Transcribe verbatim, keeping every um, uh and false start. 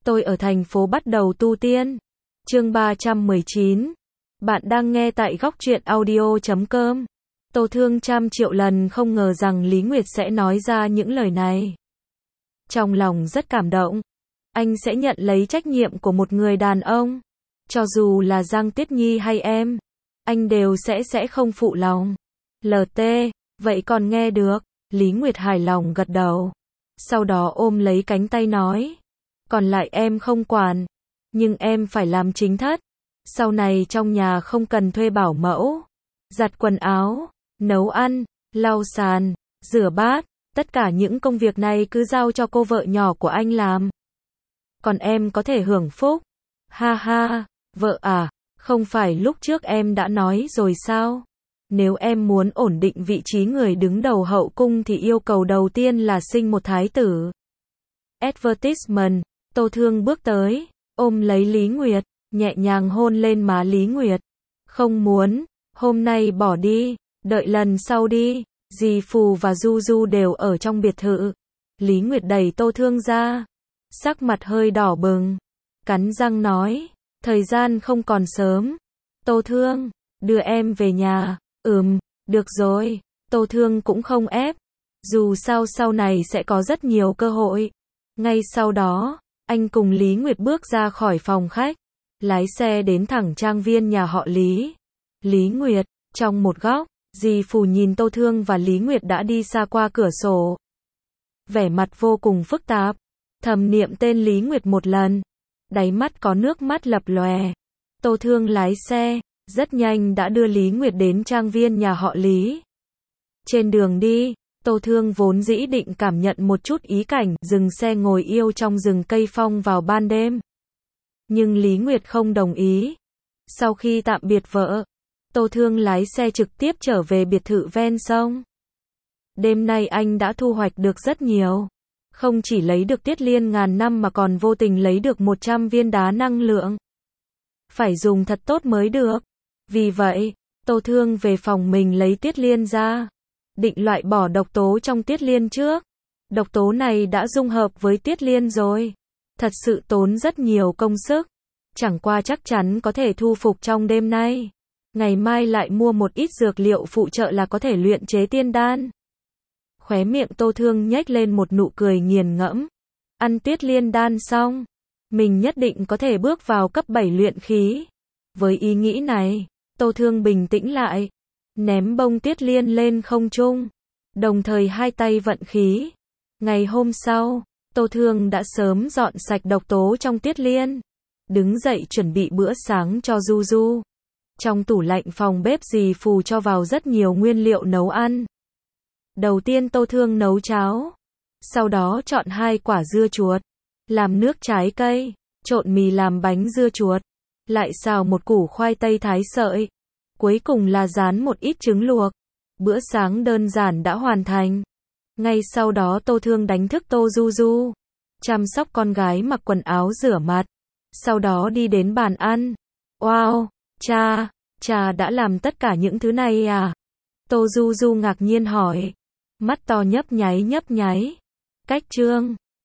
Tôi ở thành phố bắt đầu tu tiên. Chương ba trăm mười chín. Bạn đang nghe tại góc truyện audio chấm com. Tô Thương trăm triệu lần không ngờ rằng Lý Nguyệt sẽ nói ra những lời này. Trong lòng rất cảm động. Anh sẽ nhận lấy trách nhiệm của một người đàn ông. Cho dù là Giang Tuyết Nhi hay em, anh đều sẽ sẽ không phụ lòng. lờ tê, vậy còn nghe được. Lý Nguyệt hài lòng gật đầu. Sau đó ôm lấy cánh tay nói. Còn lại em không quản. Nhưng em phải làm chính thất. Sau này trong nhà không cần thuê bảo mẫu. Giặt quần áo, nấu ăn, lau sàn, rửa bát. Tất cả những công việc này cứ giao cho cô vợ nhỏ của anh làm. Còn em có thể hưởng phúc. Ha ha, vợ à, không phải lúc trước em đã nói rồi sao? Nếu em muốn ổn định vị trí người đứng đầu hậu cung thì yêu cầu đầu tiên là sinh một thái tử. Advertisement. Tô Thương bước tới, ôm lấy Lý Nguyệt, nhẹ nhàng hôn lên má Lý Nguyệt. Không muốn, hôm nay bỏ đi, đợi lần sau đi. Dì Phù và Du Du đều ở trong biệt thự. Lý Nguyệt đẩy Tô Thương ra, sắc mặt hơi đỏ bừng, cắn răng nói, thời gian không còn sớm. Tô Thương, đưa em về nhà. Ừm, được rồi. Tô Thương cũng không ép, dù sao sau này sẽ có rất nhiều cơ hội. Ngay sau đó, anh cùng Lý Nguyệt bước ra khỏi phòng khách, lái xe đến thẳng trang viên nhà họ Lý. Lý Nguyệt, trong một góc, dì Phù nhìn Tô Thương và Lý Nguyệt đã đi xa qua cửa sổ. Vẻ mặt vô cùng phức tạp, thầm niệm tên Lý Nguyệt một lần, đáy mắt có nước mắt lập lòe. Tô Thương lái xe, rất nhanh đã đưa Lý Nguyệt đến trang viên nhà họ Lý. Trên đường đi, Tô Thương vốn dĩ định cảm nhận một chút ý cảnh dừng xe ngồi yêu trong rừng cây phong vào ban đêm. Nhưng Lý Nguyệt không đồng ý. Sau khi tạm biệt vợ, Tô Thương lái xe trực tiếp trở về biệt thự ven sông. Đêm nay anh đã thu hoạch được rất nhiều. Không chỉ lấy được tiết liên ngàn năm mà còn vô tình lấy được một trăm viên đá năng lượng. Phải dùng thật tốt mới được. Vì vậy, Tô Thương về phòng mình lấy tiết liên ra. Định loại bỏ độc tố trong tiết liên trước. Độc tố này đã dung hợp với tiết liên rồi. Thật sự tốn rất nhiều công sức. Chẳng qua chắc chắn có thể thu phục trong đêm nay. Ngày mai lại mua một ít dược liệu phụ trợ là có thể luyện chế tiên đan. Khóe miệng Tô Thương nhếch lên một nụ cười nghiền ngẫm. Ăn tiết liên đan xong, mình nhất định có thể bước vào cấp bảy luyện khí. Với ý nghĩ này, Tô Thương bình tĩnh lại, ném bông tiết liên lên không trung, đồng thời hai tay vận khí. Ngày hôm sau, Tô Thương đã sớm dọn sạch độc tố trong tiết liên, đứng dậy chuẩn bị bữa sáng cho Du Du. Trong tủ lạnh phòng bếp dì Phù cho vào rất nhiều nguyên liệu nấu ăn. Đầu tiên Tô Thương nấu cháo, sau đó chọn hai quả dưa chuột, làm nước trái cây, trộn mì làm bánh dưa chuột, lại xào một củ khoai tây thái sợi, cuối cùng là rán một ít trứng luộc. Bữa sáng đơn giản đã hoàn thành. Ngay sau đó Tô Thương đánh thức Tô Du Du, chăm sóc con gái mặc quần áo rửa mặt, sau đó đi đến bàn ăn. Wow, cha, cha đã làm tất cả những thứ này à? Tô Du Du ngạc nhiên hỏi, mắt to nhấp nháy nhấp nháy. Cách chương